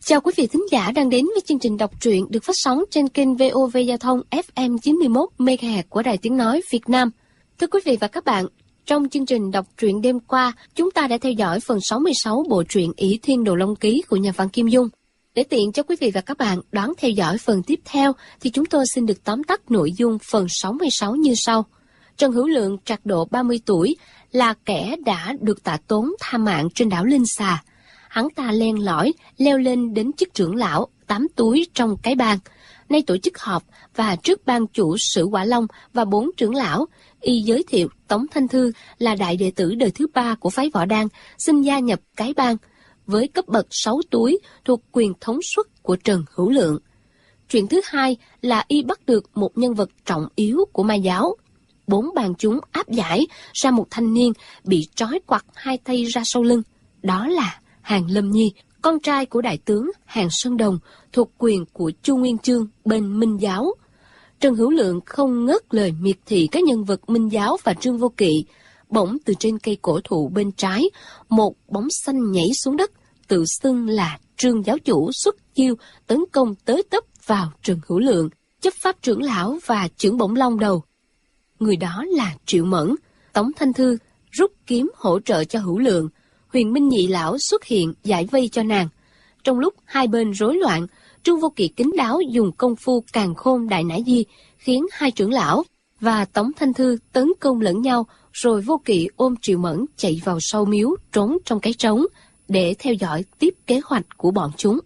Chào quý vị thính giả đang đến với chương trình đọc truyện được phát sóng trên kênh VOV Giao thông FM 91 MHz của Đài Tiếng Nói Việt Nam. Thưa quý vị và các bạn, trong chương trình đọc truyện đêm qua, chúng ta đã theo dõi phần 66 bộ truyện Ỷ Thiên Đồ Long Ký của nhà văn Kim Dung. Để tiện cho quý vị và các bạn đón theo dõi phần tiếp theo, thì chúng tôi xin được tóm tắt nội dung phần 66 như sau. Trần Hữu Lượng trạc độ 30 tuổi là kẻ đã được Tạ Tốn tha mạng trên đảo Linh Xà. Hắn ta len lỏi, leo lên đến chức trưởng lão, 8 túi trong cái bang. Nay tổ chức họp và trước ban chủ Sử Quả Long và 4 trưởng lão, y giới thiệu Tống Thanh Thư là đại đệ tử đời thứ 3 của phái Võ Đan, xin gia nhập cái bang, với cấp bậc 6 túi thuộc quyền thống suất của Trần Hữu Lượng. Chuyện thứ hai là y bắt được một nhân vật trọng yếu của Ma giáo. 4 bàn chúng áp giải ra một thanh niên bị trói quặt 2 tay ra sau lưng. Đó là Hàn Lâm Nhi, con trai của đại tướng Hàn Sơn Đồng, thuộc quyền của Chu Nguyên Chương bên Minh giáo. Trần Hữu Lượng không ngớt lời miệt thị các nhân vật Minh giáo và Trương Vô Kỵ. Bỗng từ trên cây cổ thụ bên trái, một bóng xanh nhảy xuống đất, tự xưng là Trương giáo chủ xuất chiêu tấn công tới tấp vào Trần Hữu Lượng, chấp pháp trưởng lão và chưởng bổng long đầu. Người đó là Triệu Mẫn. Tống Thanh Thư rút kiếm hỗ trợ cho Hữu Lượng. Huyền Minh nhị lão xuất hiện giải vây cho nàng. Trong lúc hai bên rối loạn, Trương Vô Kỵ kín đáo dùng công phu càn khôn đại nã di, khiến hai trưởng lão và Tống Thanh Thư tấn công lẫn nhau, rồi Vô Kỵ ôm Triệu Mẫn chạy vào sau miếu trốn trong cái trống để theo dõi tiếp kế hoạch của bọn chúng.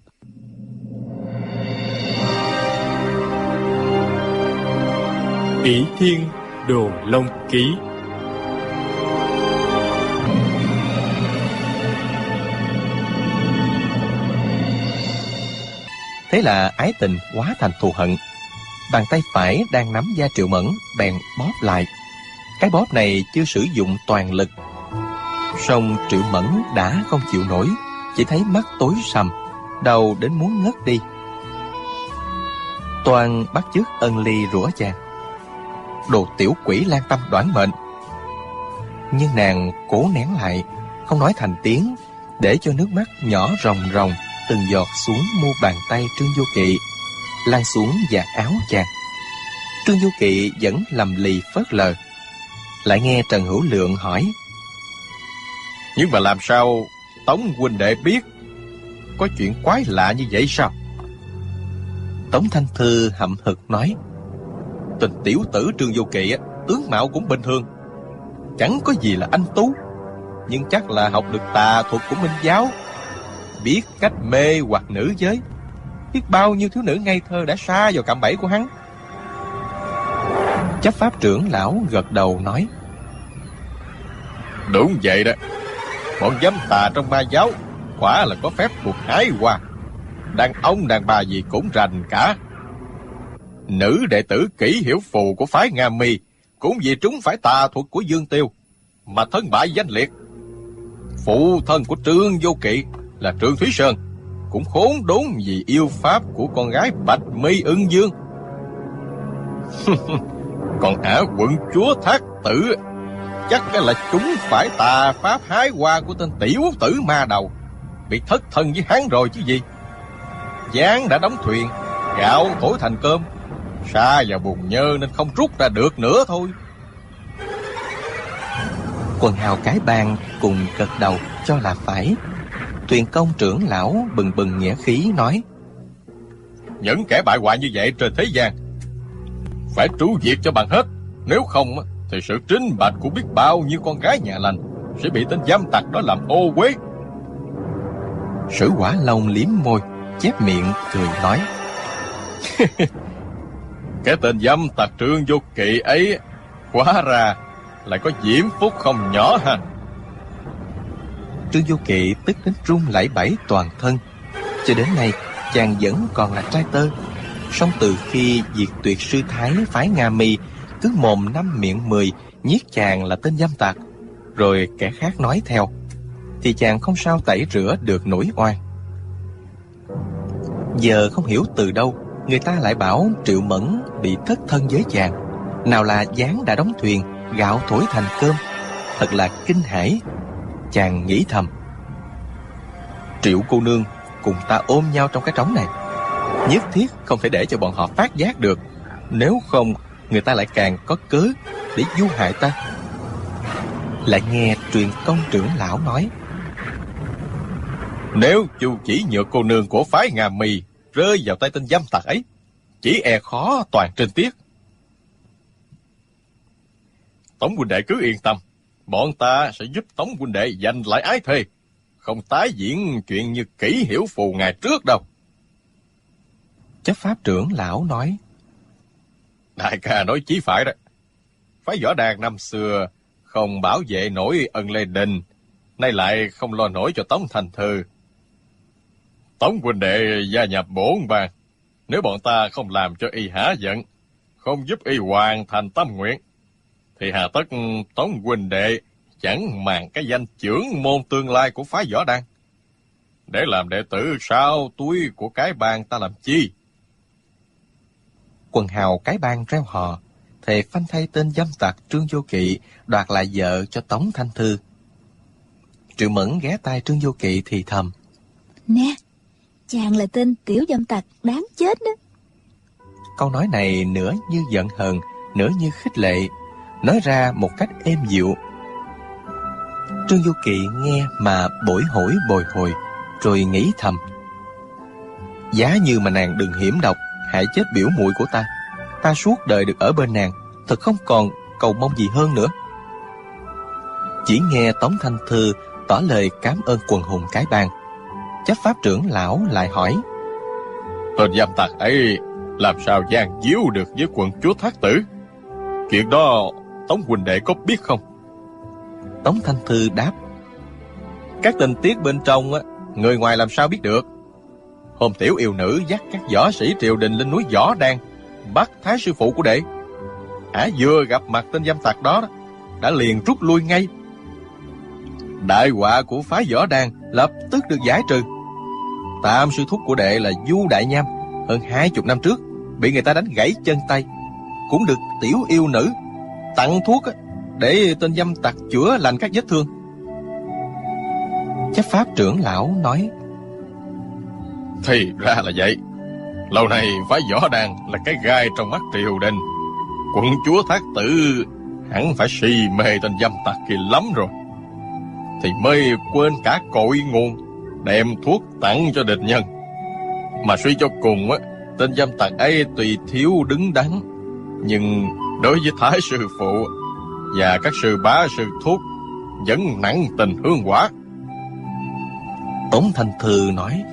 Ỷ Thiên Đồ Long Ký. Thế là ái tình hóa thành thù hận. Bàn tay phải đang nắm da Triệu Mẫn bèn bóp lại. Cái bóp này chưa sử dụng toàn lực. Song Triệu Mẫn đã không chịu nổi, chỉ thấy mắt tối sầm, đầu đến muốn ngất đi. Toàn bắt chước ân ly rủa chàng: đồ tiểu quỷ lang tâm đoản mệnh. Nhưng nàng cố nén lại, không nói thành tiếng, để cho nước mắt nhỏ ròng ròng từng giọt xuống mu bàn tay Trương Vô Kỵ, lan xuống vạt áo chàng. Trương Vô Kỵ vẫn lầm lì phớt lờ. Lại nghe Trần Hữu Lượng hỏi: nhưng mà làm sao Tống huynh đệ biết? Có chuyện quái lạ như vậy sao? Tống Thanh Thư hậm hực nói: Tình tiểu tử Trương Vô Kỵ tướng mạo cũng bình thường, chẳng có gì là anh tú, nhưng chắc là học được tà thuật của Minh giáo, biết cách mê hoặc nữ giới. Biết bao nhiêu thiếu nữ ngây thơ đã sa vào cạm bẫy của hắn. Chấp pháp trưởng lão gật đầu nói: đúng vậy đó. Bọn dám tà trong Ma giáo quả là có phép thuật hái hoa, đàn ông đàn bà gì cũng rành cả. Nữ đệ tử Kỷ Hiểu Phù của phái Nga Mi cũng vì trúng phải tà thuật của Dương Tiêu mà thân bại danh liệt. Phụ thân của Trương Vô Kỵ là Trương Thúy Sơn cũng khốn đốn vì yêu pháp của con gái Bạch Mi Ưng Dương. Còn ả quận chúa Thác Tử chắc là chúng phải tà pháp hái hoa của tên tiểu tử ma đầu, bị thất thân với hắn rồi chứ gì. Gián đã đóng thuyền, gạo thổi thành cơm, sa vào bùn nhơ nên không rút ra được nữa thôi. Quần hào cái bang cùng gật đầu cho là phải. Tuyền Công trưởng lão bừng bừng nghĩa khí nói: những kẻ bại hoại như vậy trên thế gian phải tru diệt cho bằng hết. Nếu không thì sự trinh bạch của biết bao nhiêu con gái nhà lành sẽ bị tên dâm tặc đó làm ô uế. Sử Quả Long liếm môi, chép miệng cười nói: cái tên dâm tặc Trương Vô Kỵ ấy hóa ra lại có diễm phúc không nhỏ ha. Trương Vô Kỵ tức đến run lẩy bẩy toàn thân. Cho đến nay chàng vẫn còn là trai tơ. Song từ khi diệt tuyệt sư thái phái Nga Mi cứ mồm 5 miệng 10 nhiếc chàng là tên dâm tặc, rồi kẻ khác nói theo, thì chàng không sao tẩy rửa được nỗi oan. Giờ không hiểu từ đâu người ta lại bảo Triệu Mẫn bị thất thân với chàng. Nào là gián đã đóng thuyền, gạo thổi thành cơm. Thật là kinh hãi. Chàng nghĩ thầm: Triệu cô nương cùng ta ôm nhau trong cái trống này. Nhất thiết không thể để cho bọn họ phát giác được, nếu không người ta lại càng có cớ để du hại ta. Lại nghe Truyền Công trưởng lão nói: Nếu Chu Chỉ Nhược cô nương của phái Nga Mi rơi vào tay tên dâm tặc ấy, chỉ e khó toàn trinh tiết. Tống huynh đệ cứ yên tâm, bọn ta sẽ giúp Tống huynh đệ giành lại ái thê, không tái diễn chuyện như Kỷ Hiểu Phù ngày trước đâu. Chấp pháp trưởng lão nói: Đại ca nói chí phải đó. Phái Võ Đàn năm xưa không bảo vệ nổi Ân Lê Đình, nay lại không lo nổi cho Tống Thanh Thư. Tống huynh đệ gia nhập bổn bang, nếu bọn ta không làm cho y hả giận, không giúp y hoàn thành tâm nguyện, thì hà tất Tống huynh đệ chẳng màng cái danh trưởng môn tương lai của phái Võ Đàn, để làm đệ tử sau túi của cái bang ta làm chi? Quần hào cái bang reo hò, thề phanh thay tên dâm tặc Trương Vô Kỵ đoạt lại vợ cho Tống Thanh Thư. Triệu Mẫn ghé tai Trương Vô Kỵ thì thầm: Nè, chàng là tên tiểu dâm tặc đáng chết đó. Câu nói này nửa như giận hờn, nửa như khích lệ, nói ra một cách êm dịu. Trương Vô Kỵ nghe mà bồi hồi, rồi nghĩ thầm: giá như mà nàng đừng hiểm độc hại chết biểu muội của ta, ta suốt đời được ở bên nàng, thật không còn cầu mong gì hơn nữa. Chỉ nghe Tống Thanh Thư tỏ lời cảm ơn quần hùng cái bang. Chấp pháp trưởng lão lại hỏi: Tên dâm tặc ấy làm sao gian díu được với quận chúa Thác Tử? Chuyện đó Tống huynh đệ có biết không? Tống Thanh Thư đáp: Các tình tiết bên trong người ngoài làm sao biết được? Hôm tiểu yêu nữ dắt các võ sĩ triều đình lên núi Võ Đan bắt thái sư phụ của đệ, vừa gặp mặt tên dâm tặc đó, đã liền rút lui ngay. Đại họa của phái Võ Đan lập tức được giải trừ. Tam sư thúc của đệ là Du Đại Nham hơn 20 năm trước bị người ta đánh gãy chân tay, cũng được tiểu yêu nữ tặng thuốc để tên dâm tặc chữa lành các vết thương. Chấp pháp trưởng lão nói: Thì ra là vậy. Lâu nay phái Võ Đan là cái gai trong mắt triều đình. Quận chúa Thác Tử hẳn phải si mê tên dâm tặc kia lắm rồi, thì mới quên cả cội nguồn, đem thuốc tặng cho địch nhân. Mà suy cho cùng tên dâm tặc ấy tuy thiếu đứng đắn, nhưng đối với thái sư phụ và các sư bá sư thúc vẫn nặng tình hương quả. Tống Thanh Thư nói: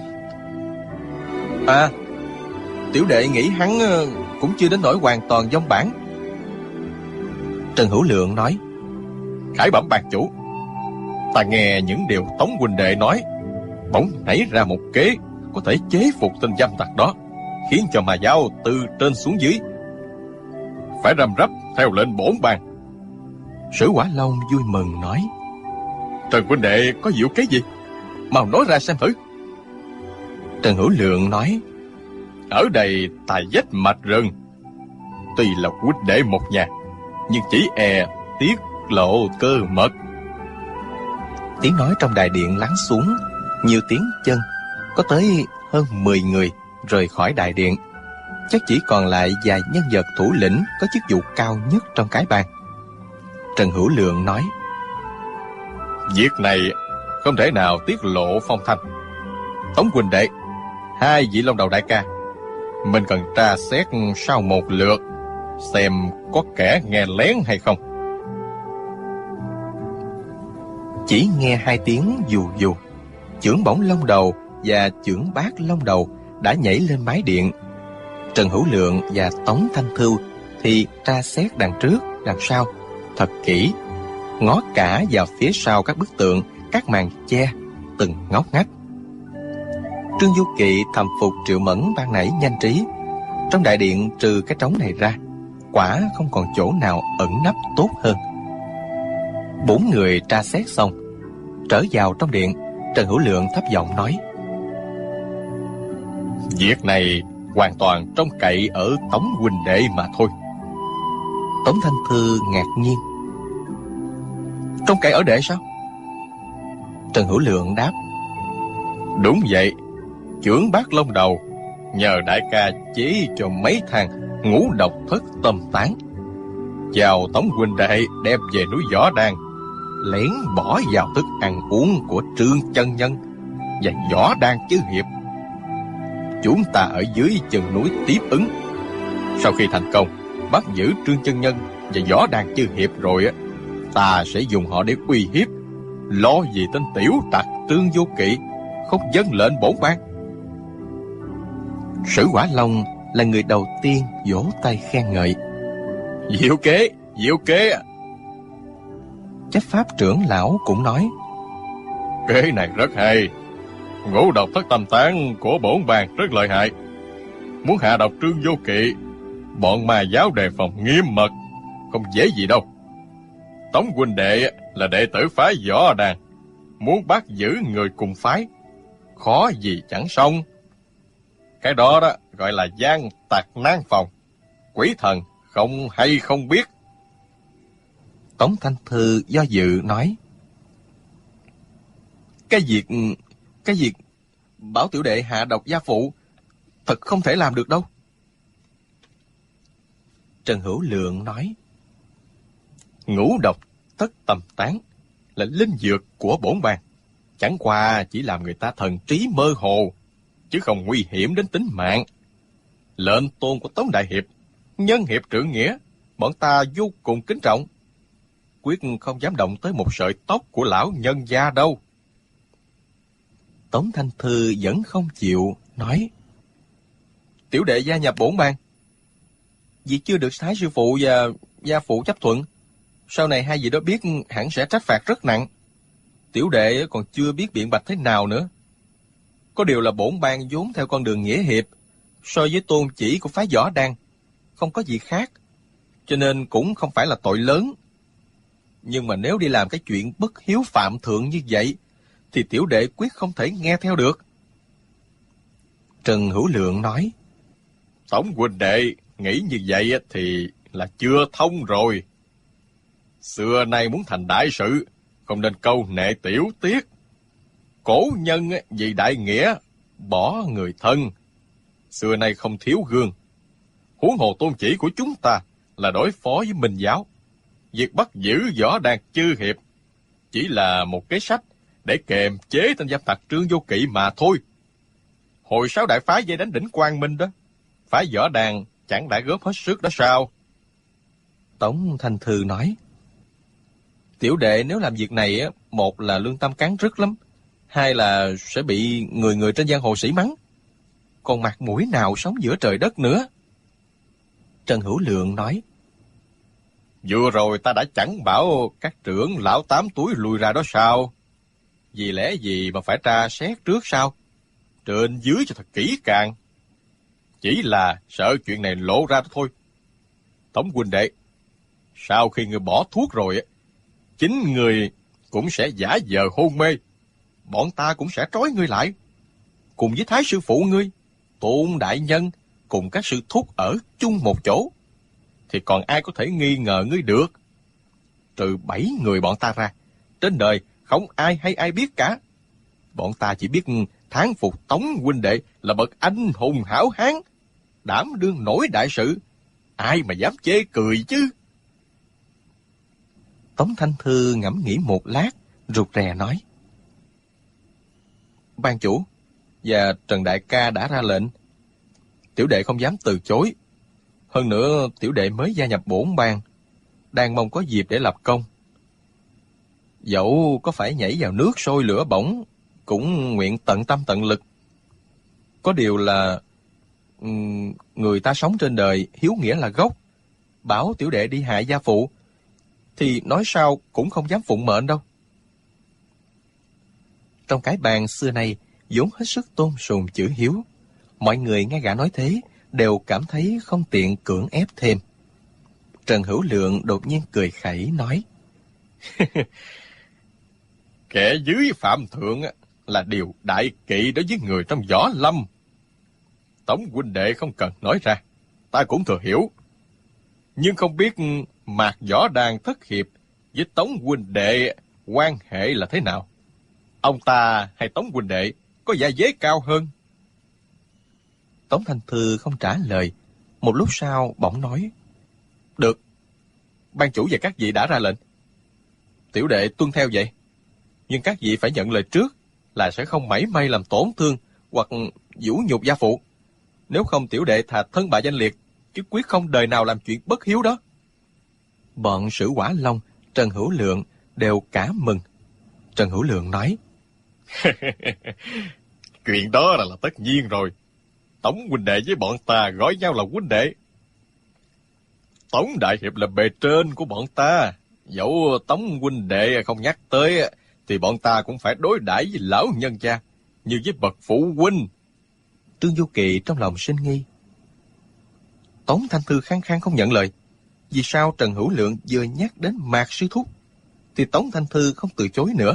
tiểu đệ nghĩ hắn cũng chưa đến nỗi hoàn toàn vong bản. Trần Hữu Lượng nói: Khải bẩm ban chủ, ta nghe những điều Tống huynh đệ nói, bỗng nảy ra một kế có thể chế phục tên dâm tặc đó, khiến cho mà giáo từ trên xuống dưới phải răm rắp theo lệnh bổn ban. Sử Quả Long vui mừng nói: Trần huynh đệ có diệu kế gì? Mau nói ra xem thử. Trần Hữu Lượng nói: Ở đây tài vách mạch rừng, tuy là huynh đệ một nhà, nhưng chỉ e tiết lộ cơ mật. Tiếng nói trong đại điện lắng xuống, nhiều tiếng chân, có tới hơn 10 người rời khỏi đại điện. Chắc chỉ còn lại vài nhân vật thủ lĩnh có chức vụ cao nhất trong cái bang. Trần Hữu Lượng nói: Việc này không thể nào tiết lộ phong thanh. Tống huynh đệ, hai vị Long Đầu đại ca, mình cần tra xét sau một lượt, xem có kẻ nghe lén hay không. Chỉ nghe hai tiếng dù dù, chưởng bổng Long Đầu và chưởng bát Long Đầu đã nhảy lên mái điện. Trần Hữu Lượng và Tống Thanh Thư thì tra xét đằng trước, đằng sau thật kỹ, ngó cả vào phía sau các bức tượng, các màn che, từng ngóc ngách. Trương Du Kỵ thầm phục Triệu Mẫn ban nãy nhanh trí. Trong đại điện trừ cái trống này ra, quả không còn chỗ nào ẩn nấp tốt hơn. 4 người tra xét xong, trở vào trong điện. Trần Hữu Lượng thấp giọng nói: Việc này hoàn toàn trông cậy ở Tống huynh đệ mà thôi. Tống Thanh Thư ngạc nhiên: Trông cậy ở đệ sao? Trần Hữu Lượng đáp: Đúng vậy. chưởng Bát Long Đầu, nhờ đại ca chế cho mấy thang ngũ độc thất tâm tán. Chào Tống huynh đệ đem về núi Võ Đan, lén bỏ vào thức ăn uống của Trương chân nhân và Võ Đan chứ hiệp. Chúng ta ở dưới chân núi tiếp ứng. Sau khi thành công bắt giữ Trương chân nhân và Võ Đan chư hiệp rồi, ta sẽ dùng họ để uy hiếp, lo gì tên tiểu tặc Trương Vô Kỵ không dâng lệnh bổn ban. Sử Quả Long là người đầu tiên vỗ tay khen ngợi. Diệu kế, diệu kế. Chấp pháp trưởng lão cũng nói, Kế này rất hay. Ngũ độc thất tâm tán của bổn ban rất lợi hại. Muốn hạ độc Trương Vô Kỵ, bọn ma giáo đề phòng nghiêm mật, không dễ gì đâu. Tống huynh đệ là đệ tử phái Võ Đàn, muốn bắt giữ người cùng phái, khó gì chẳng xong. Cái đó gọi là gian tặc nan phòng, quỷ thần không hay không biết. Tống Thanh Thư do dự nói, Cái việc bảo tiểu đệ hạ độc gia phụ thật không thể làm được đâu. Trần Hữu Lượng nói, Ngũ độc thất tâm tán là linh dược của bổn ban, chẳng qua chỉ làm người ta thần trí mơ hồ, chứ không nguy hiểm đến tính mạng. Lệnh tôn của Tống đại hiệp, nhân hiệp trượng nghĩa, bọn ta vô cùng kính trọng, quyết không dám động tới một sợi tóc của lão nhân gia đâu. Tống Thanh Thư vẫn không chịu, nói, Tiểu đệ gia nhập bổn ban, vì chưa được Thái sư phụ và gia phụ chấp thuận, sau này hai vị đó biết hẳn sẽ trách phạt rất nặng. Tiểu đệ còn chưa biết biện bạch thế nào nữa. Có điều là bổn ban vốn theo con đường nghĩa hiệp, so với tôn chỉ của phái Võ Đan không có gì khác, cho nên cũng không phải là tội lớn. Nhưng mà nếu đi làm cái chuyện bất hiếu phạm thượng như vậy, thì tiểu đệ quyết không thể nghe theo được. Trần Hữu Lượng nói, Tống huynh đệ nghĩ như vậy thì là chưa thông rồi. Xưa nay muốn thành đại sự, không nên câu nệ tiểu tiết. Cổ nhân vì đại nghĩa, bỏ người thân. Xưa nay không thiếu gương. Huống hồ tôn chỉ của chúng ta là đối phó với Minh giáo. Việc bắt giữ Võ Đan chư hiệp chỉ là một cái sách để kềm chế tên giám tặc Trương Vô Kỵ mà thôi. Hồi 6 đại phái dây đánh đỉnh Quang Minh đó, phái Võ Đan chẳng đã góp hết sức đó sao? Tống Thanh Thư nói, tiểu đệ nếu làm việc này, một là lương tâm cắn rứt lắm, hai là sẽ bị người trên giang hồ sỉ mắng, còn mặt mũi nào sống giữa trời đất nữa. Trần Hữu Lượng nói, vừa rồi ta đã chẳng bảo các trưởng lão 8 túi lùi ra đó sao? Vì lẽ gì mà phải tra xét trước sao? Trên dưới cho thật kỹ càng. Chỉ là sợ chuyện này lộ ra thôi. Tống huynh đệ, sau khi người bỏ thuốc rồi, chính người cũng sẽ giả vờ hôn mê. Bọn ta cũng sẽ trói ngươi lại. Cùng với Thái sư phụ ngươi, Tôn đại nhân, cùng các sư thúc ở chung một chỗ, thì còn ai có thể nghi ngờ ngươi được? Trừ 7 người bọn ta ra, trên đời không ai hay ai biết cả. Bọn ta chỉ biết thán phục Tống huynh đệ là bậc anh hùng hảo hán, đảm đương nổi đại sự. Ai mà dám chê cười chứ? Tống Thanh Thư ngẫm nghĩ một lát, rụt rè nói, ban chủ và Trần đại ca đã ra lệnh, tiểu đệ không dám từ chối. Hơn nữa tiểu đệ mới gia nhập bổn ban, đang mong có dịp để lập công. Dẫu có phải nhảy vào nước sôi lửa bỏng, cũng nguyện tận tâm tận lực. Có điều là người ta sống trên đời hiếu nghĩa là gốc, bảo tiểu đệ đi hại gia phụ thì nói sao cũng không dám phụng mệnh đâu. Trong cái bàn xưa nay vốn hết sức tôn sùng chữ hiếu, mọi người nghe gã nói thế đều cảm thấy không tiện cưỡng ép thêm. Trần Hữu Lượng đột nhiên cười khẩy nói, kẻ dưới phạm thượng là điều đại kỵ đối với người trong võ lâm. Tống huynh đệ không cần nói ra, ta cũng thừa hiểu. Nhưng không biết Mạc Võ Đan thất hiệp với Tống huynh đệ quan hệ là thế nào? Ông ta hay Tống huynh đệ có gia vế cao hơn, Tống Thanh Thư không trả lời. Một lúc sau bỗng nói: Được, ban chủ và các vị đã ra lệnh, tiểu đệ tuân theo vậy. Nhưng các vị phải nhận lời trước là sẽ không mảy may làm tổn thương hoặc vũ nhục gia phụ. Nếu không, tiểu đệ thà thân bại danh liệt, chứ quyết không đời nào làm chuyện bất hiếu đó. Bọn Sử Quả Long, Trần Hữu Lượng đều cả mừng. Trần Hữu Lượng nói: Chuyện đó là tất nhiên rồi. Tống huynh đệ với bọn ta gọi nhau là huynh đệ. Tống đại hiệp là bề trên của bọn ta. Dẫu Tống huynh đệ không nhắc tới, thì bọn ta cũng phải đối đãi với lão nhân gia như với bậc phụ huynh. Trương Du Kỳ trong lòng sinh nghi. Tống Thanh Thư khăng khăng không nhận lời. Vì sao Trần Hữu Lượng vừa nhắc đến Mạc sư thúc thì Tống Thanh Thư không từ chối nữa?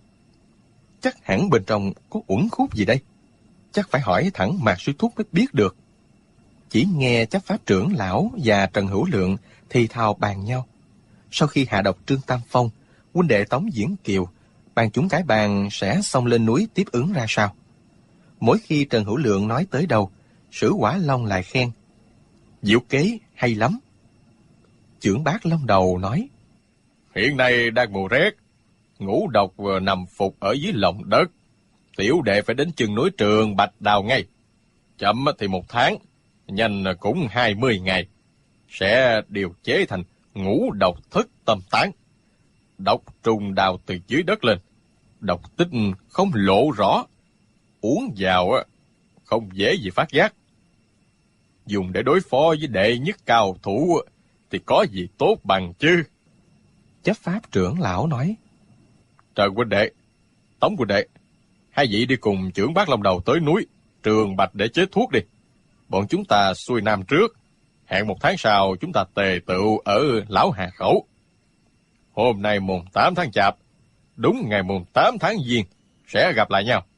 Chắc hẳn bên trong có uẩn khúc gì đây. Chắc phải hỏi thẳng Mạc sư thúc mới biết được. Chỉ nghe chấp pháp trưởng lão và Trần Hữu Lượng thì thào bàn nhau. Sau khi hạ độc Trương Tam Phong, huynh đệ Tống Diễn Kiều, ban chúng cái bàn sẽ xông lên núi tiếp ứng ra sao. Mỗi khi Trần Hữu Lượng nói tới đâu, Sử Quả Long lại khen: Diệu kế hay lắm. Chưởng Bác Long Đầu nói: Hiện nay đang mùa rét, ngũ độc vừa nằm phục ở dưới lòng đất. Tiểu đệ phải đến chân núi Trường Bạch đào ngay. Chậm thì 1 tháng, nhanh cũng 20 ngày. Sẽ điều chế thành ngũ độc thất tâm tán. Độc trùng đào từ dưới đất lên. Độc tích không lộ rõ. Uống vào không dễ gì phát giác. Dùng để đối phó với đệ nhất cao thủ thì có gì tốt bằng chứ. Chấp pháp trưởng lão nói: Trần huynh đệ, Tống huynh đệ, hai vị đi cùng Chưởng Bác Long Đầu tới núi Trường Bạch để chế thuốc đi. Bọn chúng ta xuôi nam trước, hẹn 1 tháng sau chúng ta tề tựu ở Lão Hà Khẩu. Hôm nay mùng 8 tháng Chạp, đúng ngày mùng 8 tháng Giêng sẽ gặp lại nhau.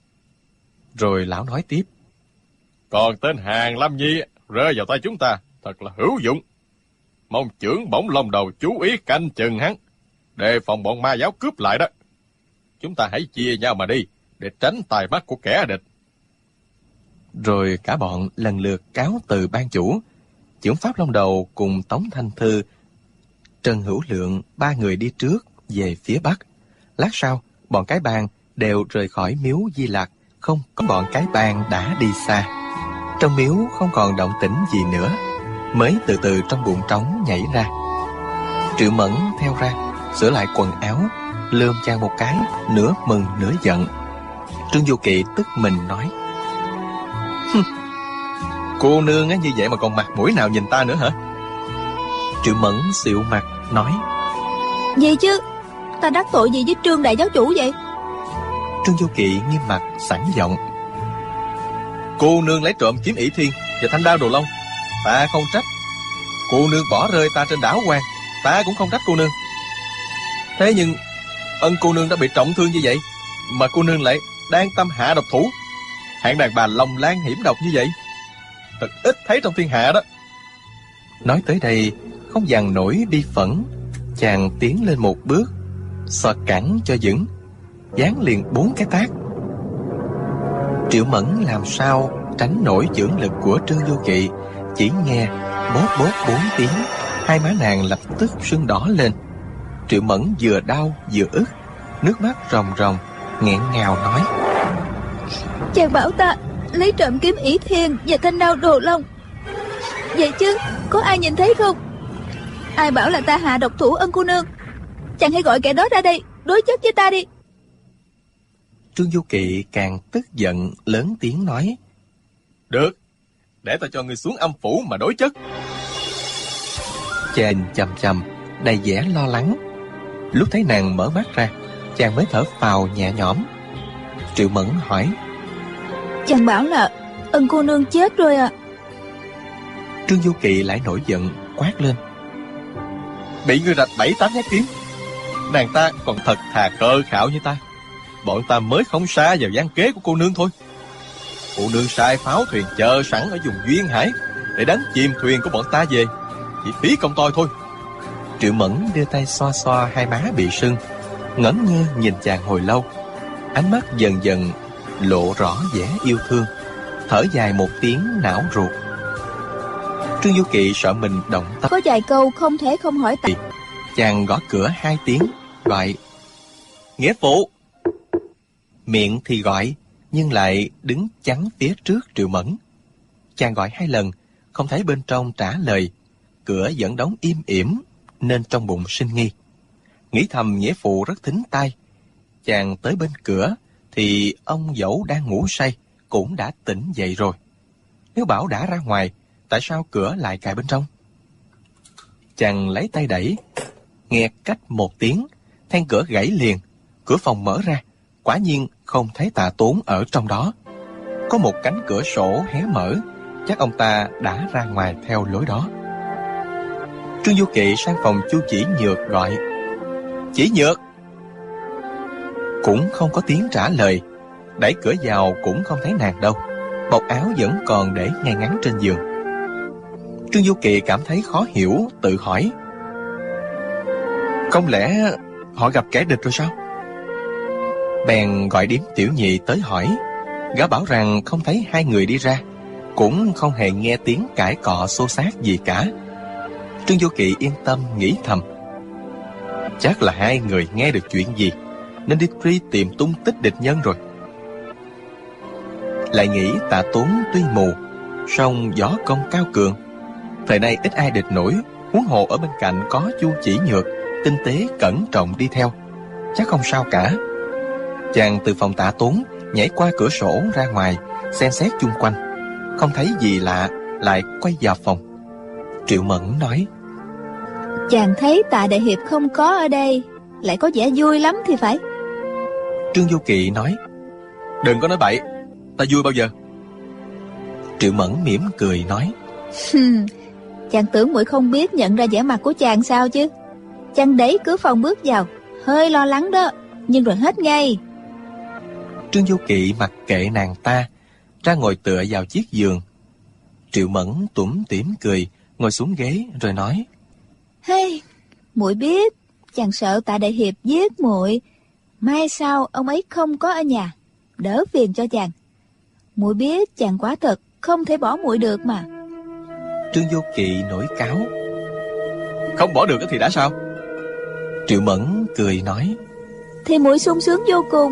Rồi lão nói tiếp: Còn tên Hàn Lâm Nhi rơi vào tay chúng ta thật là hữu dụng. Mong Chưởng Bổng Long Đầu chú ý canh chừng hắn, đề phòng bọn ma giáo cướp lại đó. Chúng ta hãy chia nhau mà đi, để tránh tai mắt của kẻ địch. Rồi cả bọn lần lượt cáo từ ban chủ. Chưởng Pháp Long Đầu cùng Tống Thanh Thư, Trần Hữu Lượng 3 người đi trước về phía bắc. Lát sau, bọn cái bang đều rời khỏi miếu Di Lặc, không có bọn cái bang đã đi xa. Trong miếu không còn động tĩnh gì nữa, mới từ từ trong bụng trống nhảy ra. Triệu Mẫn theo ra, sửa lại quần áo, lườm chàng một cái, nửa mừng nửa giận. Trương Du Kỳ tức mình nói: Cô nương như vậy mà còn mặt mũi nào nhìn ta nữa hả? Triệu Mẫn xịu mặt nói: Gì chứ, ta đắc tội gì với Trương đại giáo chủ vậy? Trương Du Kỳ nghiêm mặt sẵn giọng: Cô nương lấy trộm kiếm ỷ thiên và thanh đao đồ long, ta không trách. Cô nương bỏ rơi ta trên đảo Quan, ta cũng không trách cô nương. Thế nhưng ân cô nương đã bị trọng thương như vậy, mà cô nương lại đang tâm hạ độc thủ. Hạng đàn bà lòng lan hiểm độc như vậy, thật ít thấy trong thiên hạ đó. Nói tới đây không dằn nổi bi phẫn, chàng tiến lên một bước, xoạt cẳng cho vững, giáng liền 4 cái tát. Triệu Mẫn làm sao tránh nổi chưởng lực của Trương Du Kỳ, chỉ nghe bóp bóp 4 tiếng, hai má nàng lập tức sưng đỏ lên. Triệu Mẫn vừa đau vừa ức, nước mắt ròng ròng, nghẹn ngào nói: Chàng bảo ta lấy trộm kiếm ỷ thiên và thanh đao đồ long, vậy chứ có ai nhìn thấy không? Ai bảo là ta hạ độc thủ ân cô nương? Chàng hãy gọi kẻ đó ra đây đối chất với ta đi. Trương Du Kỳ càng tức giận, lớn tiếng nói: Được, để ta cho ngươi xuống âm phủ mà đối chất. Chàng chằm chằm, đầy vẻ lo lắng. Lúc thấy nàng mở mắt ra, chàng mới thở phào nhẹ nhõm. Triệu Mẫn hỏi: Chàng bảo là ân cô nương chết rồi à? Trương Du Kỳ lại nổi giận, quát lên: Bị ngươi rạch 7-8 nhát kiếm, nàng ta còn thật thà cơ khạo như ta. Bọn ta mới không xa vào gian kế của cô nương thôi. Cô nương sai pháo thuyền chờ sẵn ở vùng Duyên Hải để đánh chìm thuyền của bọn ta về, chỉ phí công toi thôi. Triệu Mẫn đưa tay xoa xoa hai má bị sưng, ngẩn ngơ nhìn chàng hồi lâu. Ánh mắt dần dần lộ rõ vẻ yêu thương. thở dài một tiếng não ruột. Trương Du Kỵ sợ mình động tâm. Có vài câu không thể không hỏi tại. Chàng gõ cửa 2 tiếng, gọi: Nghĩa phụ. Miệng thì gọi, nhưng lại đứng chắn phía trước Triệu Mẫn. Chàng gọi 2 lần, không thấy bên trong trả lời. Cửa vẫn đóng im ỉm, nên trong bụng sinh nghi. Nghĩ thầm nghĩa phụ rất thính tai. Chàng tới bên cửa, thì ông dẫu đang ngủ say, cũng đã tỉnh dậy rồi. Nếu bảo đã ra ngoài, tại sao cửa lại cài bên trong? Chàng lấy tay đẩy, nghe cách 1 tiếng, then cửa gãy liền. Cửa phòng mở ra, quả nhiên không thấy Tạ Tốn ở trong đó. Có một cánh cửa sổ hé mở, chắc ông ta đã ra ngoài theo lối đó. Trương Du Kỵ sang phòng Chu Chỉ Nhược gọi: Chỉ Nhược. Cũng không có tiếng trả lời. Đẩy cửa vào cũng không thấy nàng đâu. Bọc áo vẫn còn để ngay ngắn trên giường. Trương Du Kỵ cảm thấy khó hiểu, tự hỏi: Không lẽ họ gặp kẻ địch rồi sao? Bèn gọi Điếm Tiểu Nhị tới hỏi. Gã bảo rằng không thấy 2 người đi ra, cũng không hề nghe tiếng cãi cọ xô xát gì cả. Trương Du Kỵ yên tâm nghĩ thầm: Chắc là 2 người nghe được chuyện gì, nên đi truy tìm tung tích địch nhân rồi. Lại nghĩ Tạ Tốn tuy mù, song võ công cao cường. Thời nay ít ai địch nổi, huống hồ ở bên cạnh có Chu Chỉ Nhược, tinh tế cẩn trọng đi theo, chắc không sao cả. Chàng từ phòng Tạ Tốn nhảy qua cửa sổ ra ngoài, xem xét chung quanh, không thấy gì lạ, lại quay vào phòng. Triệu Mẫn nói: Chàng thấy Tạ đại hiệp không có ở đây, lại có vẻ vui lắm thì phải. Trương Du Kỵ nói: Đừng có nói bậy, ta vui bao giờ. Triệu Mẫn mỉm cười nói: Chàng tưởng muội không biết nhận ra vẻ mặt của chàng sao chứ. Chàng đẩy cửa phòng bước vào, hơi lo lắng đó, nhưng rồi hết ngay. Trương Du Kỵ mặc kệ nàng ta, ra ngồi tựa vào chiếc giường. Triệu Mẫn tủm tỉm cười, ngồi xuống ghế rồi nói: Hey, muội biết chàng sợ Tạ đại hiệp giết muội, mai sau ông ấy không có ở nhà, đỡ phiền cho chàng. Muội biết chàng quả thật không thể bỏ muội được mà. Trương Du Kỵ nổi cáu: Không bỏ được thì đã sao? Triệu Mẫn cười nói: Thì muội sung sướng vô cùng.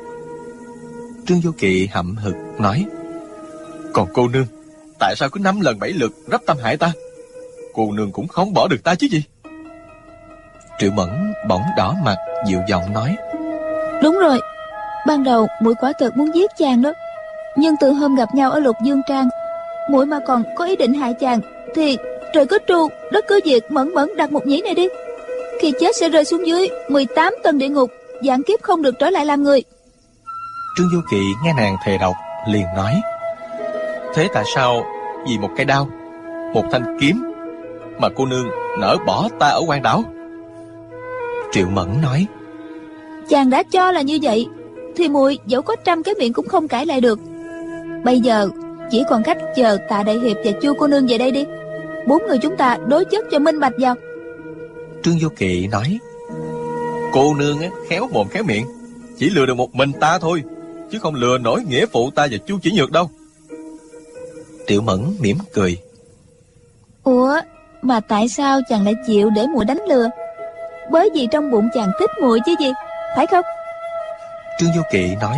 Trương Du Kỵ hậm hực nói: Còn cô nương, tại sao cứ 5 lần 7 lượt rắp tâm hại ta? Cô nương cũng không bỏ được ta chứ gì? Triệu Mẫn bỗng đỏ mặt, dịu giọng nói: Đúng rồi, ban đầu muội quả thật muốn giết chàng đó, nhưng từ hôm gặp nhau ở Lục Dương Trang, muội mà còn có ý định hại chàng thì trời cứ tru, đất cứ diệt. Mẫn đặt một nhĩ này đi, khi chết sẽ rơi xuống dưới 18 tầng địa ngục, vạn kiếp không được trở lại làm người. Trương Du Kỵ nghe nàng thề độc, liền nói: Thế tại sao vì một cây đao, một thanh kiếm mà cô nương nỡ bỏ ta ở Quan Đảo? Triệu Mẫn nói: Chàng đã cho là như vậy, thì muội dẫu có 100 cái miệng cũng không cãi lại được. Bây giờ chỉ còn cách chờ Tạ đại hiệp và Chu cô nương về đây đi, 4 người chúng ta đối chất cho minh bạch vào. Trương Du Kỵ nói: Cô nương khéo mồm khéo miệng, chỉ lừa được một mình ta thôi, chứ không lừa nổi nghĩa phụ ta và Chu Chỉ Nhược đâu. Triệu Mẫn mỉm cười: Ủa, mà tại sao chàng lại chịu để muội đánh lừa? Bởi vì trong bụng chàng thích muội chứ gì, phải không? Trương Du Kỵ nói: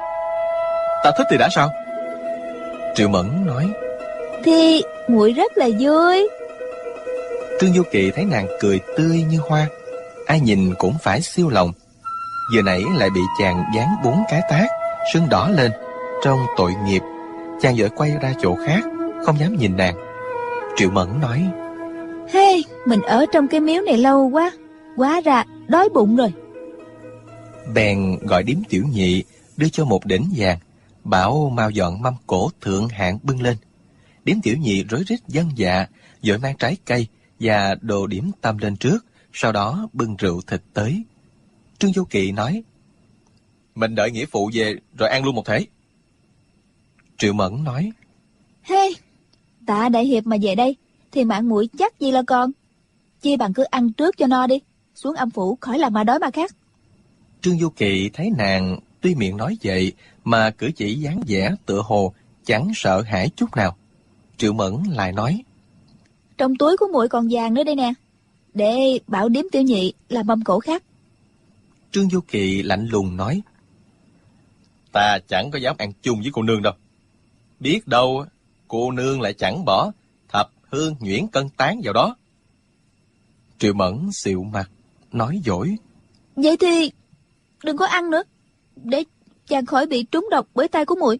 Ta thích thì đã sao? Triệu Mẫn nói: Thì muội rất là vui. Trương Du Kỵ thấy nàng cười tươi như hoa, ai nhìn cũng phải siêu lòng. Vừa nãy lại bị chàng giáng 4 cái tát, sưng đỏ lên, trong tội nghiệp. Chàng vội quay ra chỗ khác, không dám nhìn nàng. Triệu Mẫn nói: Hey, mình ở trong cái miếu này lâu quá, hóa ra đói bụng rồi. Bèn gọi Điếm Tiểu Nhị đưa cho một đỉnh vàng, bảo mau dọn mâm cỗ thượng hạng bưng lên. Điếm Tiểu Nhị rối rít vâng dạ, vội mang trái cây và đồ điểm tâm lên trước, sau đó bưng rượu thịt tới. Trương Du Kỵ nói: Mình đợi nghĩa phụ về rồi ăn luôn một thể. Triệu Mẫn nói: Hey, Tạ đại hiệp mà về đây thì mạng muội chắc gì là còn. Chi bằng cứ ăn trước cho no đi, xuống âm phủ khỏi làm mà đói mà khác. Trương Du Kỵ thấy nàng tuy miệng nói vậy mà cử chỉ dáng vẻ tựa hồ chẳng sợ hãi chút nào. Triệu Mẫn lại nói: Trong túi của muội còn vàng nữa đây nè, để bảo điếm Tiểu Nhị làm mâm cổ khác. Trương Vô Kỵ lạnh lùng nói: Ta chẳng có dám ăn chung với cô nương đâu. Biết đâu cô nương lại chẳng bỏ thập hương nhuyễn cân tán vào đó. Triệu Mẫn xịu mặt nói dỗi: Vậy thì đừng có ăn nữa, để chàng khỏi bị trúng độc bởi tay của muội.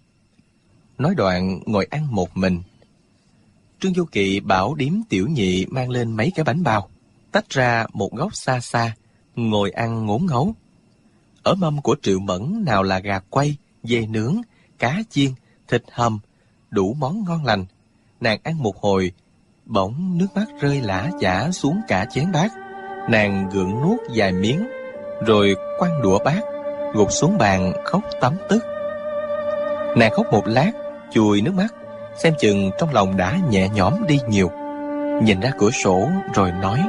Nói đoạn ngồi ăn một mình. Trương Vô Kỵ bảo điếm Tiểu Nhị mang lên mấy cái bánh bao, tách ra một góc xa xa, ngồi ăn ngốn ngấu. Ở mâm của Triệu Mẫn nào là gà quay, dê nướng, cá chiên, thịt hầm, đủ món ngon lành. Nàng ăn một hồi, bỗng nước mắt rơi lã chã xuống cả chén bát. Nàng gượng nuốt vài miếng, rồi quăng đũa bát, gục xuống bàn khóc tấm tức. Nàng khóc một lát, chùi nước mắt, xem chừng trong lòng đã nhẹ nhõm đi nhiều. Nhìn ra cửa sổ rồi nói: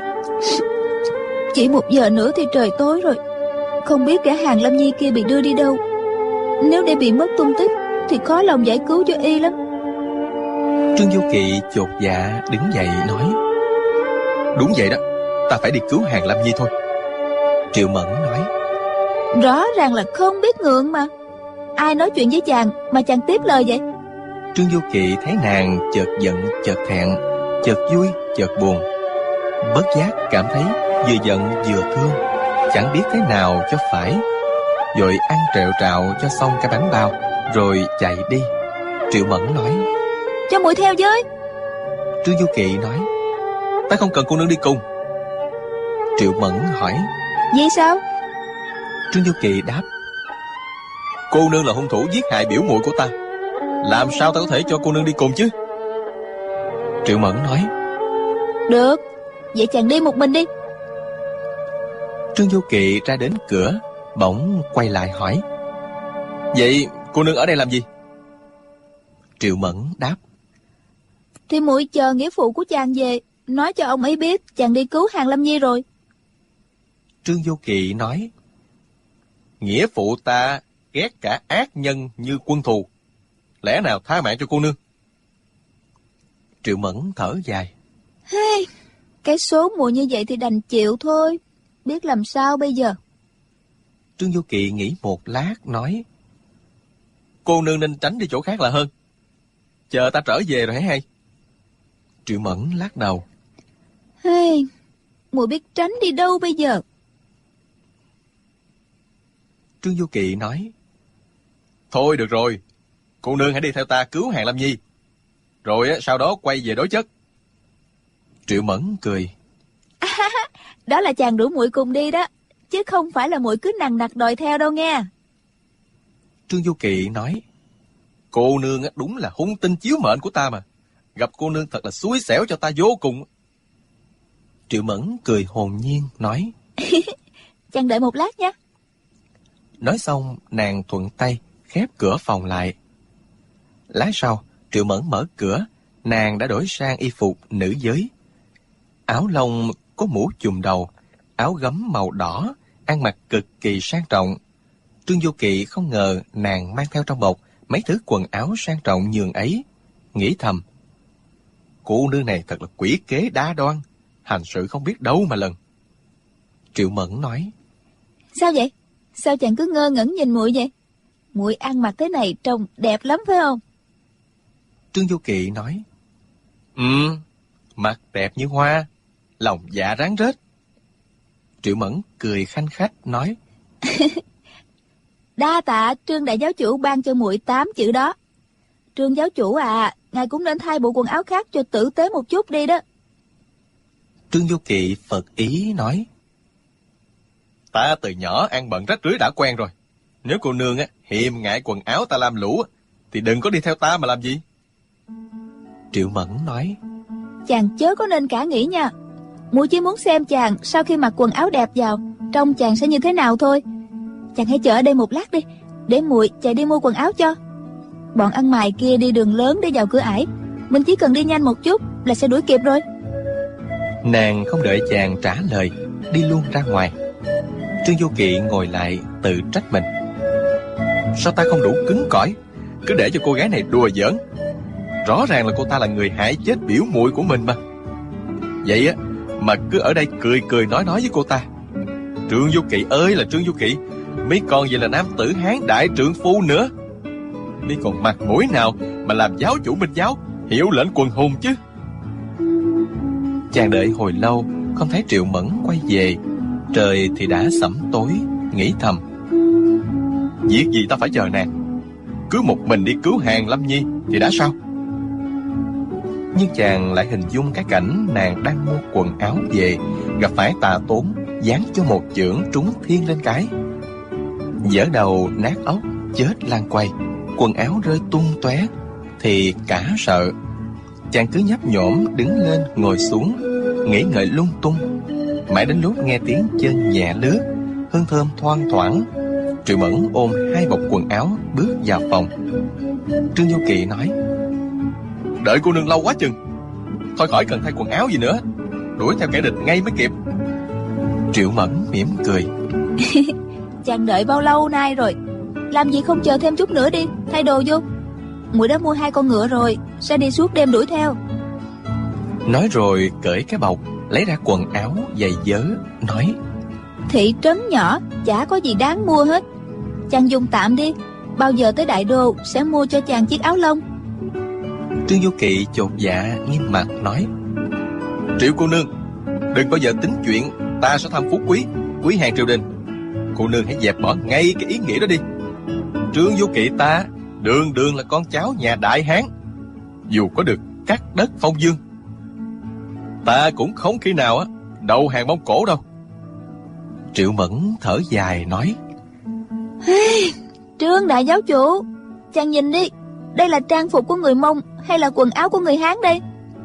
Chỉ 1 giờ nữa thì trời tối rồi, không biết gã Hàn Lâm Nhi kia bị đưa đi đâu. Nếu để bị mất tung tích thì khó lòng giải cứu cho y lắm. Trương Vô Kỵ chột dạ đứng dậy nói: Đúng vậy đó, ta phải đi cứu Hàn Lâm Nhi thôi. Triệu Mẫn nói: Rõ ràng là không biết ngượng mà. Ai nói chuyện với chàng mà chàng tiếp lời vậy? Trương Vô Kỵ thấy nàng chợt giận chợt thẹn, chợt vui chợt buồn, bất giác cảm thấy vừa giận vừa thương, chẳng biết thế nào cho phải, vội ăn trẹo trạo cho xong cái bánh bao rồi chạy đi. Triệu Mẫn nói: Cho muội theo với. Trương Vô Kỵ nói: Ta không cần cô nương đi cùng. Triệu Mẫn hỏi: Vì sao? Trương Vô Kỵ đáp: Cô nương là hung thủ giết hại biểu muội của ta, làm sao ta có thể cho cô nương đi cùng chứ? Triệu Mẫn nói: Được, vậy chàng đi một mình đi. Trương Vô Kỵ ra đến cửa, bỗng quay lại hỏi: Vậy cô nương ở đây làm gì? Triệu Mẫn đáp: Thì muội chờ nghĩa phụ của chàng về, nói cho ông ấy biết chàng đi cứu Hàn Lâm Nhi rồi. Trương Vô Kỵ nói: Nghĩa phụ ta ghét cả ác nhân như quân thù, lẽ nào tha mạng cho cô nương? Triệu Mẫn thở dài: Hey, cái số muội như vậy thì đành chịu thôi, biết làm sao bây giờ. Trương Vô Kỵ nghĩ một lát nói: Cô nương nên tránh đi chỗ khác là hơn, chờ ta trở về rồi hãy hay. Triệu Mẫn lắc đầu: Hey, muội biết tránh đi đâu bây giờ? Trương Vô Kỵ nói: Thôi được rồi, cô nương hãy đi theo ta cứu Hàn Lâm Nhi, rồi sau đó quay về đối chất. Triệu Mẫn cười: Đó là chàng rủ muội cùng đi đó, chứ không phải là muội cứ nằng nặc đòi theo đâu nghe. Trương Vô Kỵ nói: Cô nương đúng là hung tinh chiếu mệnh của ta mà, gặp cô nương thật là xui xẻo cho ta vô cùng. Triệu Mẫn cười hồn nhiên nói: Chàng đợi một lát nhé. Nói xong nàng thuận tay khép cửa phòng lại. Lát sau Triệu Mẫn mở cửa, nàng đã đổi sang y phục nữ giới. Áo lông có mũ chùm đầu, áo gấm màu đỏ, ăn mặc cực kỳ sang trọng. Trương Vô Kỵ không ngờ nàng mang theo trong bọc mấy thứ quần áo sang trọng nhường ấy, nghĩ thầm: Cô nương này thật là quỷ kế đa đoan, hành sự không biết đâu mà lần. Triệu Mẫn nói: Sao vậy? Sao chàng cứ ngơ ngẩn nhìn muội vậy? Muội ăn mặc thế này trông đẹp lắm phải không? Trương Vô Kỵ nói: Mặt đẹp như hoa, lòng dạ ráng rết. Triệu Mẫn cười khanh khách nói: Đa tạ Trương đại giáo chủ ban cho muội 8 chữ đó. Trương giáo chủ à, ngài cũng nên thay bộ quần áo khác cho tử tế một chút đi đó. Trương Vô Kỵ phật ý nói: Ta từ nhỏ ăn bận rách rưới đã quen rồi. Nếu cô nương hiềm ngại quần áo ta lam lũ thì đừng có đi theo ta mà làm gì. Triệu Mẫn nói: Chàng chớ có nên cả nghĩ nha. Muội chỉ muốn xem chàng sau khi mặc quần áo đẹp vào, trông chàng sẽ như thế nào thôi. Chàng hãy chờ ở đây một lát đi, để muội chạy đi mua quần áo cho. Bọn ăn mày kia đi đường lớn để vào cửa ải, mình chỉ cần đi nhanh một chút là sẽ đuổi kịp rồi. Nàng không đợi chàng trả lời, đi luôn ra ngoài. Trương Vô Kỵ ngồi lại tự trách mình: Sao ta không đủ cứng cỏi, cứ để cho cô gái này đùa giỡn. Rõ ràng là cô ta là người hại chết biểu muội của mình mà. Vậy á mà cứ ở đây cười cười nói với cô ta. Trương Vô Kỵ ơi là Trương Vô Kỵ, mi còn gì là nam tử Hán đại trượng phu nữa. Mi còn mặt mũi nào mà làm giáo chủ Minh giáo, hiệu lệnh quần hùng chứ. Chàng đợi hồi lâu không thấy Triệu Mẫn quay về. Trời thì đã sẫm tối, nghĩ thầm: Việc gì ta phải chờ nàng, cứ một mình đi cứu hàng Lâm Nhi thì đã sao. Nhưng chàng lại hình dung cái cảnh nàng đang mua quần áo về, gặp phải Tạ Tốn giáng cho một chưởng trúng thiên lên cái, vỡ đầu nát óc, chết lan quay, quần áo rơi tung tóe, thì cả sợ. Chàng cứ nhấp nhổm đứng lên ngồi xuống, nghĩ ngợi lung tung. Mãi đến lúc nghe tiếng chân nhẹ lướt, hương thơm thoang thoảng, Triệu Mẫn ôm 2 bọc quần áo bước vào phòng. Trương Vô Kỵ nói: Đợi cô nương lâu quá chừng, thôi khỏi cần thay quần áo gì nữa, đuổi theo kẻ địch ngay mới kịp. Triệu Mẫn mỉm cười: Chàng đợi bao lâu nay rồi, làm gì không chờ thêm chút nữa đi, thay đồ vô. Muội đã mua 2 con ngựa rồi, sẽ đi suốt đêm đuổi theo. Nói rồi cởi cái bọc, lấy ra quần áo giày vớ, nói: Thị trấn nhỏ, chả có gì đáng mua hết. Chàng dùng tạm đi, bao giờ tới Đại Đô sẽ mua cho chàng chiếc áo lông. Trương Vô Kỵ chột dạ nghiêm mặt nói: Triệu cô nương, đừng bao giờ tính chuyện ta sẽ thăm phú quý, quý hàng triều đình. Cô nương hãy dẹp bỏ ngay cái ý nghĩa đó đi. Trương Vô Kỵ ta đường đường là con cháu nhà Đại Hán, dù có được cắt đất phong vương, ta cũng không khi nào đầu hàng Mông Cổ đâu. Triệu Mẫn thở dài nói: Trương đại giáo chủ, chàng nhìn đi, đây là trang phục của người Mông hay là quần áo của người Hán đây?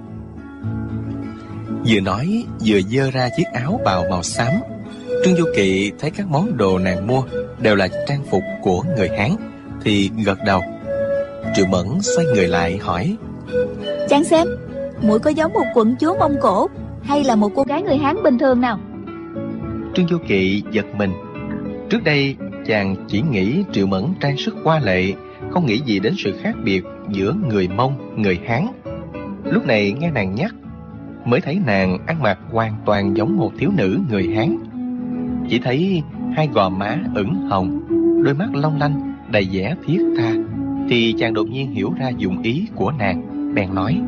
Vừa nói vừa giơ ra chiếc áo bào màu xám. Trương Vô Kỵ thấy các món đồ nàng mua đều là trang phục của người Hán thì gật đầu. Triệu Mẫn xoay người lại hỏi: Chàng xem, muội có giống một quận chúa Mông Cổ hay là một cô gái người Hán bình thường nào? Trương Vô Kỵ giật mình. Trước đây chàng chỉ nghĩ Triệu Mẫn trang sức hoa lệ, không nghĩ gì đến sự khác biệt giữa người Mông, người Hán. Lúc này nghe nàng nhắc, mới thấy nàng ăn mặc hoàn toàn giống một thiếu nữ người Hán. Chỉ thấy 2 gò má ửng hồng, đôi mắt long lanh đầy vẻ thiết tha, thì chàng đột nhiên hiểu ra dụng ý của nàng, bèn nói: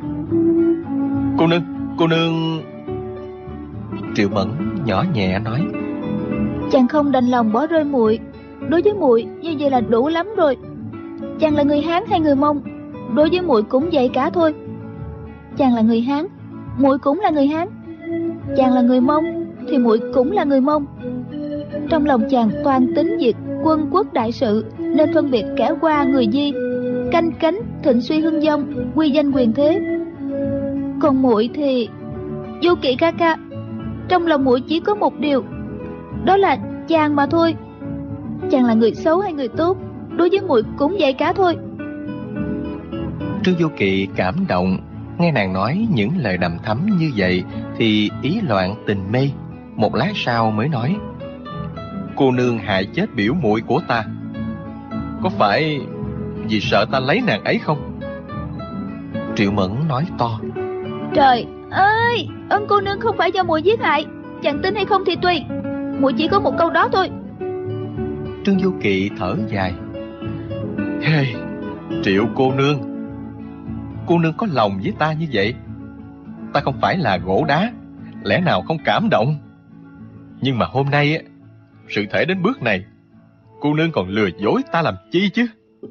Cô nương. Triệu Mẫn nhỏ nhẹ nói: Chàng không đành lòng bỏ rơi muội, đối với muội như vậy là đủ lắm rồi. Chàng là người Hán hay người Mông, đối với muội cũng vậy cả thôi. Chàng là người Hán, muội cũng là người Hán. Chàng là người Mông thì muội cũng là người Mông. Trong lòng chàng toàn tính việc quân quốc đại sự, nên phân biệt kẻ qua người Di, canh cánh thịnh suy hưng vong, quy danh quyền thế. Còn muội thì Vô Kỵ ca ca, trong lòng muội chỉ có một điều, đó là chàng mà thôi. Chàng là người xấu hay người tốt, đối với muội cũng vậy cả thôi. Trương Vô Kỵ cảm động, nghe nàng nói những lời đằm thắm như vậy thì ý loạn tình mê. Một lát sau mới nói: Cô nương hại chết biểu muội của ta, có phải vì sợ ta lấy nàng ấy không? Triệu Mẫn nói to: Trời ơi, ân cô nương không phải do muội giết hại, chàng tin hay không thì tùy, muội chỉ có một câu đó thôi. Trương Vô Kỵ thở dài: Hey, Triệu cô nương có lòng với ta như vậy. Ta không phải là gỗ đá, lẽ nào không cảm động. Nhưng mà hôm nay sự thể đến bước này, cô nương còn lừa dối ta làm chi chứ?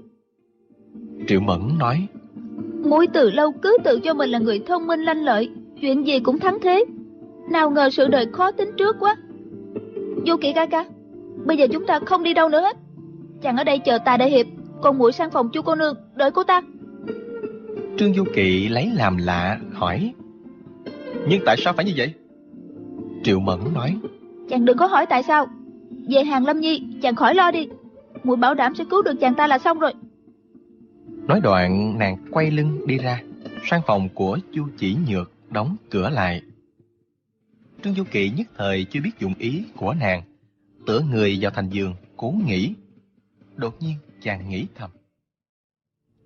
Triệu Mẫn nói: Muội từ lâu cứ tự cho mình là người thông minh lanh lợi, chuyện gì cũng thắng thế, nào ngờ sự đời khó tính trước quá. Vô Kỵ ca ca, bây giờ chúng ta không đi đâu nữa hết. Chàng ở đây chờ Tà đại hiệp, còn muội sang phòng chu cô nương đợi cô ta. Trương Vô Kỵ lấy làm lạ hỏi: Nhưng tại sao phải như vậy? Triệu Mẫn nói: Chàng đừng có hỏi tại sao. Về hàng Lâm Nhi chàng khỏi lo đi, muội bảo đảm sẽ cứu được chàng ta là xong rồi. Nói đoạn nàng quay lưng đi ra, sang phòng của Chu Chỉ Nhược, đóng cửa lại. Trương Vô Kỵ nhất thời chưa biết dụng ý của nàng, tựa người vào thành giường cố nghĩ. Đột nhiên chàng nghĩ thầm: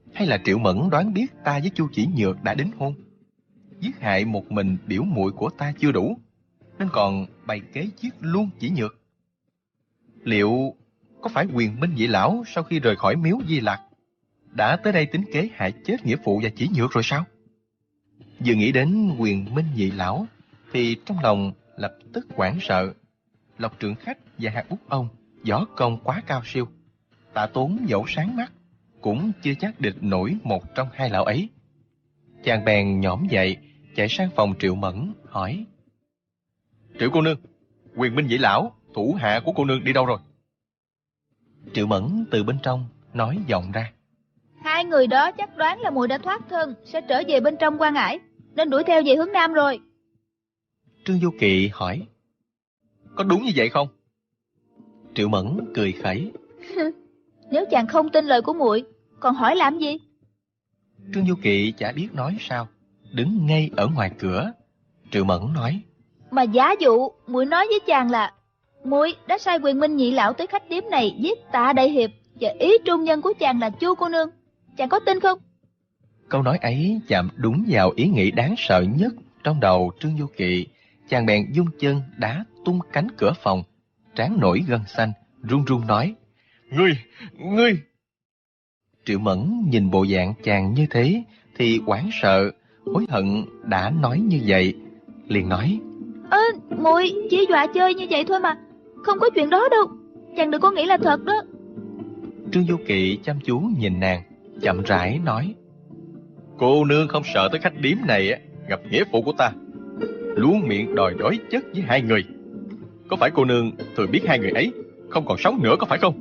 Hay là Triệu Mẫn đoán biết ta với Chu Chỉ Nhược đã đính hôn? Giết hại một mình biểu muội của ta chưa đủ, nên còn bày kế giết luôn Chỉ Nhược. Liệu có phải Quyền Minh Nhị lão sau khi rời khỏi miếu Di Lặc đã tới đây tính kế hại chết nghĩa phụ và Chỉ Nhược rồi sao? Vừa nghĩ đến Quyền Minh Nhị lão thì trong lòng lập tức hoảng sợ. Lộc Trượng Khách và Hạt Úc Ông võ công quá cao siêu, Tạ Tốn dẫu sáng mắt cũng chưa chắc địch nổi một trong hai lão ấy. Chàng bèn nhõm dậy chạy sang phòng Triệu Mẫn hỏi: Triệu cô nương, Quyền Minh Nhị lão thủ hạ của cô nương đi đâu rồi? Triệu Mẫn từ bên trong nói vọng ra: Hai người đó chắc đoán là muội đã thoát thân, sẽ trở về bên trong Quan Ải, nên đuổi theo về hướng nam rồi. Trương Du Kỵ hỏi: Có đúng như vậy không? Triệu Mẫn cười khẩy: Nếu chàng không tin lời của muội, còn hỏi làm gì? Trương Du Kỵ chả biết nói sao, đứng ngay ở ngoài cửa. Triệu Mẫn nói: Mà giả dụ muội nói với chàng là muội đã sai Quyền Minh Nhị lão tới khách điếm này giết Tạ đại hiệp, và ý trung nhân của chàng là Chu cô nương, chàng có tin không? Câu nói ấy chạm đúng vào ý nghĩ đáng sợ nhất trong đầu Trương Du Kỵ. Chàng bèn dung chân đá tung cánh cửa phòng, trán nổi gân xanh, run run nói: Ngươi! Triệu Mẫn nhìn bộ dạng chàng như thế thì hoảng sợ, hối hận đã nói như vậy, liền nói: Muội chỉ dọa chơi như vậy thôi mà, không có chuyện đó đâu, chàng đừng có nghĩ là thật đó. Trương Du Kỵ chăm chú nhìn nàng, chậm rãi nói: Cô nương không sợ tới khách điếm này gặp nghĩa phụ của ta, luôn miệng đòi đối chất với hai người. Có phải cô nương thừa biết hai người ấy không còn sống nữa có phải không?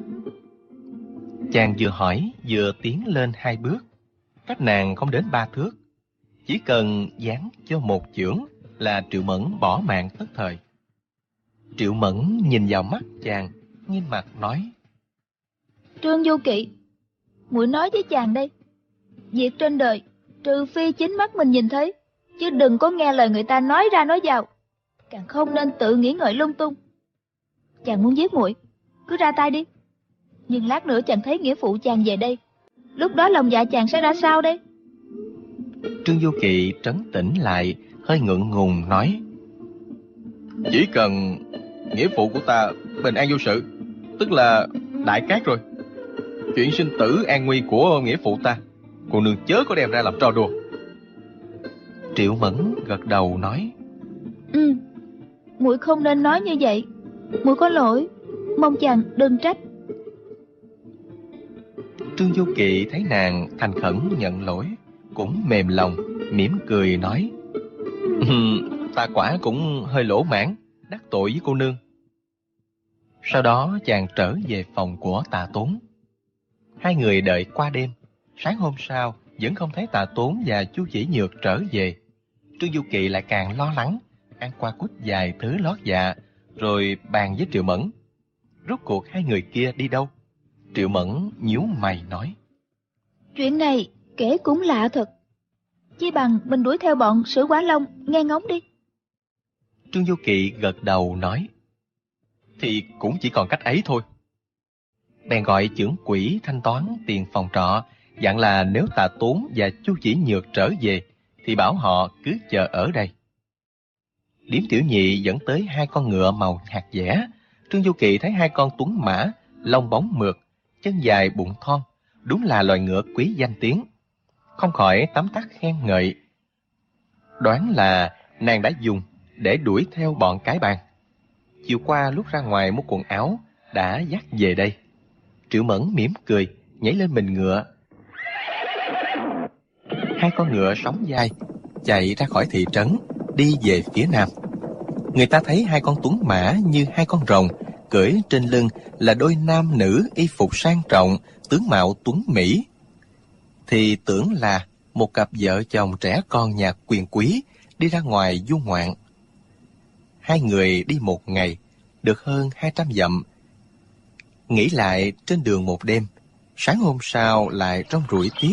Chàng vừa hỏi vừa tiến lên 2 bước, cách nàng không đến 3 thước. Chỉ cần giáng cho một chưởng là Triệu Mẫn bỏ mạng tất thời. Triệu Mẫn nhìn vào mắt chàng, nghiêm mặt nói: Trương Du Kỵ, muội nói với chàng đây, việc trên đời trừ phi chính mắt mình nhìn thấy, chứ đừng có nghe lời người ta nói ra nói vào, càng không nên tự nghĩ ngợi lung tung. Chàng muốn giết muội, cứ ra tay đi, nhưng lát nữa chàng thấy nghĩa phụ chàng về đây, lúc đó lòng dạ chàng sẽ ra sao đây? Trương Du Kỵ trấn tĩnh lại, hơi ngượng ngùng nói: Chỉ cần nghĩa phụ của ta bình an vô sự, tức là đại cát rồi. Chuyện sinh tử an nguy của nghĩa phụ ta, cô nương chớ có đem ra làm trò đùa. Triệu Mẫn gật đầu nói: Muội không nên nói như vậy, muội có lỗi, mong chàng đừng trách. Trương Du Kỵ thấy nàng thành khẩn nhận lỗi, cũng mềm lòng, mỉm cười nói: Ta quả cũng hơi lỗ mãn, đắc tội với cô nương. Sau đó chàng trở về phòng của Tạ Tốn. Hai người đợi qua đêm. Sáng hôm sau vẫn không thấy Tạ Tốn và Chu Chỉ Nhược trở về. Trương Du Kỵ lại càng lo lắng, ăn qua cút vài thứ lót dạ, rồi bàn với Triệu Mẫn: Rốt cuộc hai người kia đi đâu? Triệu Mẫn nhíu mày nói: Chuyện này kể cũng lạ thật, chi bằng mình đuổi theo bọn Sử Quả Long nghe ngóng đi. Trương Du Kỵ gật đầu nói: Thì cũng chỉ còn cách ấy thôi. Bèn gọi chưởng quỹ thanh toán tiền phòng trọ, dặn là nếu Tạ Tốn và Chu Chỉ Nhược trở về thì bảo họ cứ chờ ở đây. Điếm tiểu nhị dẫn tới 2 con ngựa màu hạt dẻ. Trương Du Kỵ thấy 2 con tuấn mã, lông bóng mượt, chân dài bụng thon, đúng là loài ngựa quý danh tiếng. Không khỏi tấm tắc khen ngợi, đoán là nàng đã dùng để đuổi theo bọn cái bang. Chiều qua lúc ra ngoài mua quần áo đã dắt về đây. Triệu Mẫn mỉm cười, nhảy lên mình ngựa. 2 con ngựa sóng vai chạy ra khỏi thị trấn, đi về phía nam. Người ta thấy 2 con tuấn mã như 2 con rồng, cưỡi trên lưng là đôi nam nữ y phục sang trọng, tướng mạo tuấn mỹ, thì tưởng là một cặp vợ chồng trẻ con nhà quyền quý đi ra ngoài du ngoạn. 2 người đi một ngày, được hơn 200 dặm. Nghỉ lại trên đường một đêm, sáng hôm sau lại rong ruổi tiếp.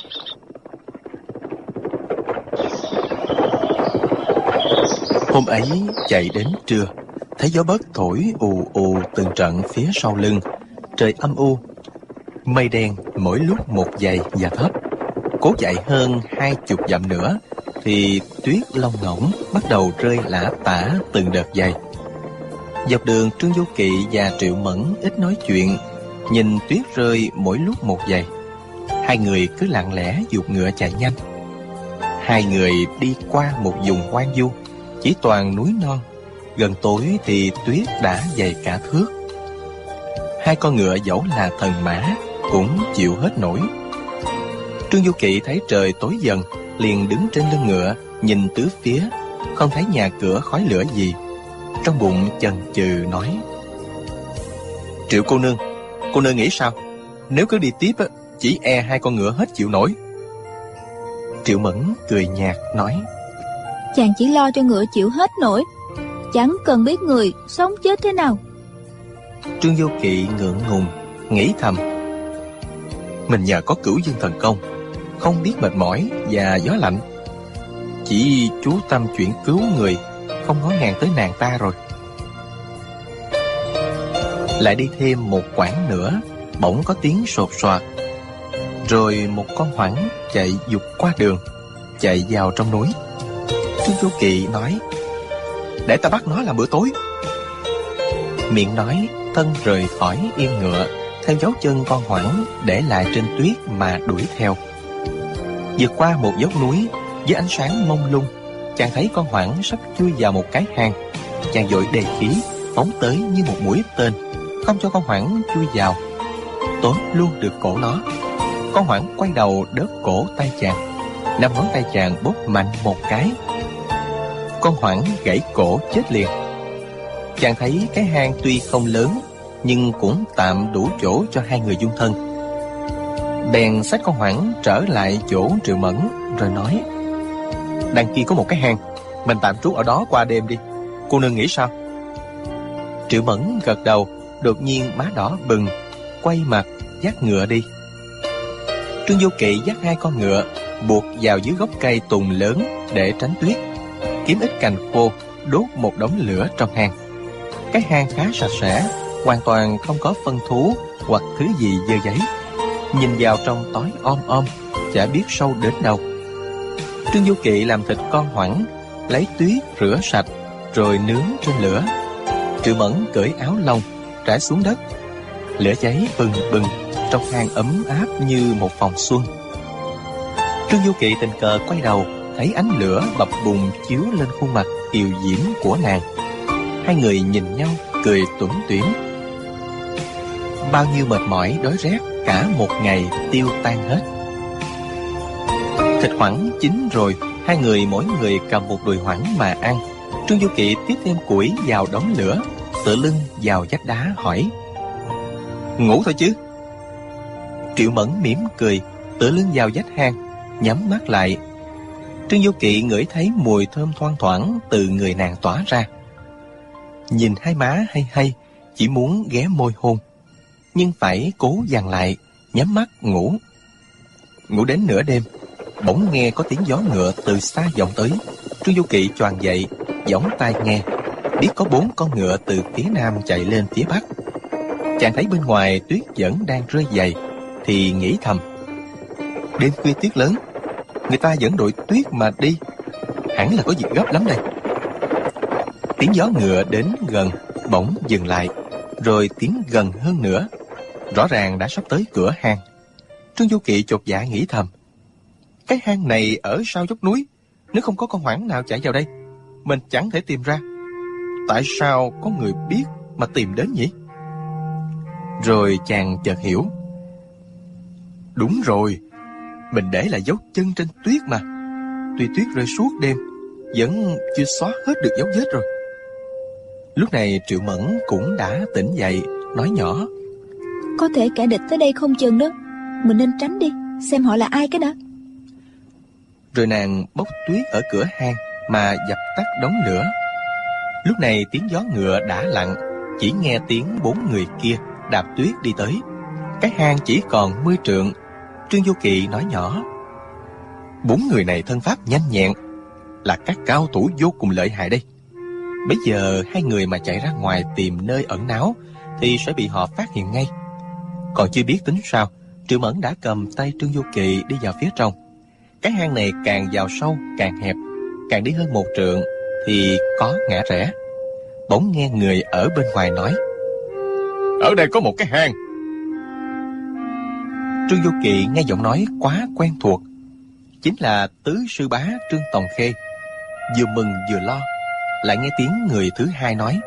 Hôm ấy chạy đến trưa, thấy gió bấc thổi ù ù từng trận phía sau lưng, trời âm u. Mây đen mỗi lúc một dày và thấp. Cố chạy hơn 20 dặm nữa thì tuyết lông ngỗng bắt đầu rơi lả tả từng đợt dày. Dọc đường, Trương Vô Kỵ và Triệu Mẫn ít nói chuyện, nhìn tuyết rơi mỗi lúc một dày. Hai người cứ lặng lẽ giục ngựa chạy nhanh. Hai người đi qua một vùng hoang vu, chỉ toàn núi non. Gần tối thì tuyết đã dày cả thước. Hai con ngựa dẫu là thần mã cũng chịu hết nổi. Trương Du Kỵ thấy trời tối dần, liền đứng trên lưng ngựa, nhìn tứ phía, không thấy nhà cửa khói lửa gì. Trong bụng chần chừ nói: Triệu cô nương nghĩ sao? Nếu cứ đi tiếp, chỉ e hai con ngựa hết chịu nổi. Triệu Mẫn cười nhạt nói: Chàng chỉ lo cho ngựa chịu hết nổi, chẳng cần biết người sống chết thế nào. Trương Vô Kỵ ngượng ngùng, nghĩ thầm: mình nhờ có Cửu Dương thần công, không biết mệt mỏi và gió lạnh, chỉ chú tâm chuyện cứu người, không ngó ngàng tới nàng ta rồi. Lại đi thêm một quãng nữa, bỗng có tiếng sột soạt, rồi một con hoẳng chạy vụt qua đường, chạy vào trong núi. Trương Vô Kỵ nói: để ta bắt nó làm bữa tối. Miệng nói, thân rời khỏi yên ngựa, theo dấu chân con hoẳng để lại trên tuyết mà đuổi theo. Vượt qua một dốc núi với ánh sáng mông lung, chàng thấy con hoẳng sắp chui vào một cái hang. Chàng vội đề khí phóng tới như một mũi tên, không cho con hoẳng chui vào, tóm luôn được cổ nó. Con hoẳng quay đầu đớp cổ tay chàng, 5 ngón tay chàng bóp mạnh một cái, con hoẳng gãy cổ chết liền. Chàng thấy cái hang tuy không lớn, nhưng cũng tạm đủ chỗ cho hai người dung thân. Bèn xách con hoẳng trở lại chỗ Triệu Mẫn, rồi nói: đằng kia có một cái hang, mình tạm trú ở đó qua đêm đi, cô nương nghĩ sao? Triệu Mẫn gật đầu, đột nhiên má đỏ bừng, quay mặt dắt ngựa đi. Trương Vô Kỵ dắt hai con ngựa buộc vào dưới gốc cây tùng lớn để tránh tuyết, kiếm ít cành khô đốt một đống lửa trong hang. Cái hang khá sạch sẽ, hoàn toàn không có phân thú hoặc thứ gì dơ giấy. Nhìn vào trong tối om, chả biết sâu đến đâu. Trương Vô Kỵ làm thịt con hoẳng, lấy tuyết rửa sạch rồi nướng trên lửa. Triệu Mẫn cởi áo lông trải xuống đất. Lửa cháy bừng bừng, trong hang ấm áp như một phòng xuân. Trương Vô Kỵ tình cờ quay đầu, thấy ánh lửa bập bùng chiếu lên khuôn mặt kiều diễm của nàng. Hai người nhìn nhau cười tủm tỉm. Bao nhiêu mệt mỏi đói rét cả một ngày tiêu tan hết. Thịt hoẳng chín rồi, hai người mỗi người cầm một đùi hoẳng mà ăn. Trương Vô Kỵ tiếp thêm củi vào đống lửa, tựa lưng vào vách đá hỏi: ngủ thôi chứ? Triệu Mẫn mỉm cười, tựa lưng vào vách hang, nhắm mắt lại. Trương Vô Kỵ ngửi thấy mùi thơm thoang thoảng từ người nàng tỏa ra. Nhìn hai má hay, chỉ muốn ghé môi hôn, nhưng phải cố dằn lại, nhắm mắt ngủ. Ngủ đến nửa đêm, bỗng nghe có tiếng gió ngựa từ xa vọng tới. Trương Vô Kỵ choàng dậy, giỏng tai nghe, biết có 4 con ngựa từ phía nam chạy lên phía bắc. Chàng thấy bên ngoài tuyết vẫn đang rơi dày, thì nghĩ thầm: đêm khuya tuyết lớn, người ta vẫn đội tuyết mà đi, hẳn là có việc gấp lắm đây. Tiếng gió ngựa đến gần, bỗng dừng lại, rồi tiến gần hơn nữa, rõ ràng đã sắp tới cửa hang. Trương Vô Kỵ chột dạ nghĩ thầm: cái hang này ở sau dốc núi, nếu không có con hoẳng nào chạy vào đây, mình chẳng thể tìm ra. Tại sao có người biết mà tìm đến nhỉ? Rồi chàng chợt hiểu. Đúng rồi, mình để lại dấu chân trên tuyết mà. Tuy tuyết rơi suốt đêm, vẫn chưa xóa hết được dấu vết rồi. Lúc này Triệu Mẫn cũng đã tỉnh dậy, nói nhỏ: có thể kẻ địch tới đây không chừng đó, mình nên tránh đi, xem họ là ai cái đã. Rồi nàng bốc tuyết ở cửa hang mà dập tắt đống lửa. Lúc này tiếng gió ngựa đã lặng, chỉ nghe tiếng 4 người kia đạp tuyết đi tới. Cái hang chỉ còn 10 trượng. Trương Vô Kỵ nói nhỏ: 4 người này thân pháp nhanh nhẹn, là các cao thủ vô cùng lợi hại đây. Bây giờ hai người mà chạy ra ngoài tìm nơi ẩn náu thì sẽ bị họ phát hiện ngay. Còn chưa biết tính sao, Triệu Mẫn đã cầm tay Trương Du Kỳ đi vào phía trong. Cái hang này càng vào sâu càng hẹp, càng đi hơn 1 trượng thì có ngã rẽ. Bỗng nghe người ở bên ngoài nói: Ở đây có một cái hang. Trương Du Kỳ nghe giọng nói quá quen thuộc, chính là tứ sư bá Trương Tòng Khê. Vừa mừng vừa lo, lại nghe tiếng người thứ hai nói: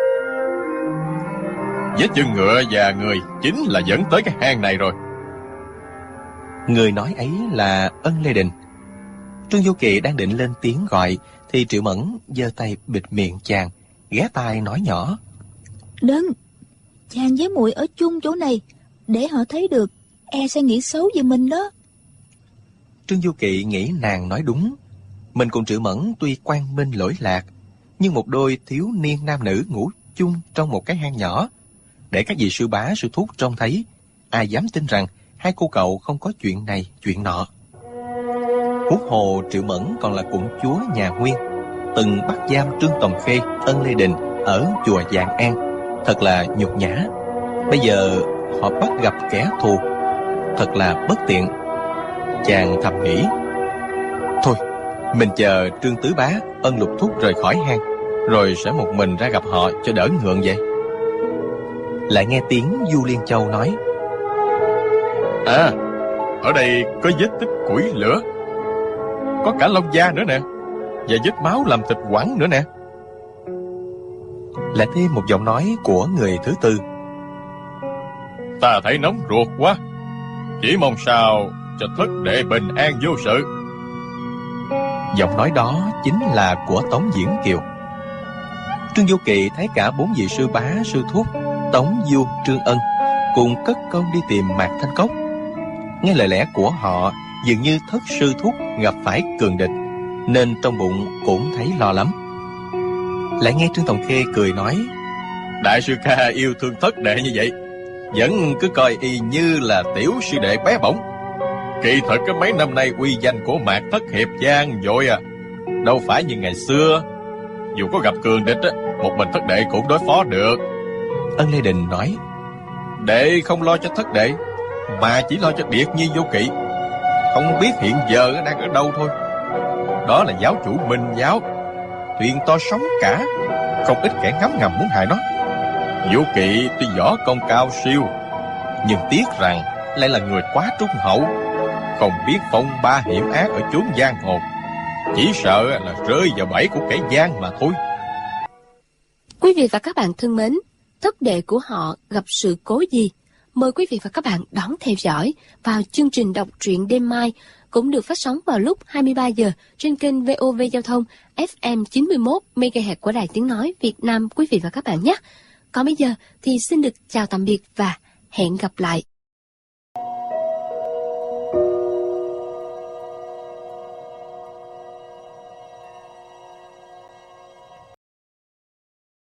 Vết chân ngựa và người chính là dẫn tới cái hang này rồi. Người nói ấy là Ân Lê Đình. Trương Du Kỳ đang định lên tiếng gọi thì Triệu Mẫn giơ tay bịt miệng chàng, ghé tai nói nhỏ: Đừng, chàng với muội ở chung chỗ này, để họ thấy được, e sẽ nghĩ xấu về mình đó. Trương Du Kỳ nghĩ nàng nói đúng. Mình cùng Triệu Mẫn tuy quang minh lỗi lạc, nhưng một đôi thiếu niên nam nữ ngủ chung trong một cái hang nhỏ, để các vị sư bá sư thúc trông thấy, ai dám tin rằng hai cô cậu không có chuyện này chuyện nọ. Huống hồ Triệu Mẫn còn là quận chúa nhà Nguyên, từng bắt giam Trương Tòng Khê, Ân Lê Đình ở chùa Vạn An, thật là nhục nhã. Bây giờ họ bắt gặp kẻ thù, thật là bất tiện. Chàng thầm nghĩ: thôi, mình chờ Trương Tứ Bá, Ân Lục Thúc rời khỏi hang, rồi sẽ một mình ra gặp họ cho đỡ ngượng vậy. Lại nghe tiếng Du Liên Châu nói: À, ở đây có vết tích củi lửa, có cả lông da nữa nè, và vết máu làm thịt quẳng nữa nè. Lại thêm một giọng nói của người thứ tư: Ta thấy nóng ruột quá, chỉ mong sao cho thất đệ bình an vô sự. Giọng nói đó chính là của Tống Diễn Kiều. Trương Du Kỳ thấy cả 4 vị sư bá sư thúc Tống Du, Trương Ân cùng cất công đi tìm Mạc Thanh Cốc. Nghe lời lẽ của họ dường như thất sư thúc gặp phải cường địch, nên trong bụng cũng thấy lo lắm. Lại nghe Trương Tòng Khê cười nói: Đại sư ca yêu thương thất đệ như vậy, vẫn cứ coi y như là tiểu sư đệ bé bỏng. Kỳ thật cái mấy năm nay uy danh của Mạc Thất hiệp vang dội à, đâu phải như ngày xưa. Dù có gặp cường địch á, một mình thất đệ cũng đối phó được. Ân Lê Đình nói: Đệ không lo cho thất đệ, mà chỉ lo cho Điệt Nhi Vô Kỵ. Không biết hiện giờ đang ở đâu thôi. Đó là giáo chủ Minh giáo, thuyền to sóng cả, không ít kẻ ngấm ngầm muốn hại nó. Vô Kỵ tuy võ công cao siêu, nhưng tiếc rằng lại là người quá trung hậu, không biết phong ba hiểm ác ở chốn giang hồ, chỉ sợ là rơi vào bẫy của kẻ gian mà thôi. Quý vị và các bạn thân mến, thất đệ của họ gặp sự cố gì? Mời quý vị và các bạn đón theo dõi vào chương trình đọc truyện đêm mai, cũng được phát sóng vào lúc 23 giờ trên kênh VOV Giao thông FM 91 MHz của Đài Tiếng nói Việt Nam quý vị và các bạn nhé. Còn bây giờ thì xin được chào tạm biệt và hẹn gặp lại.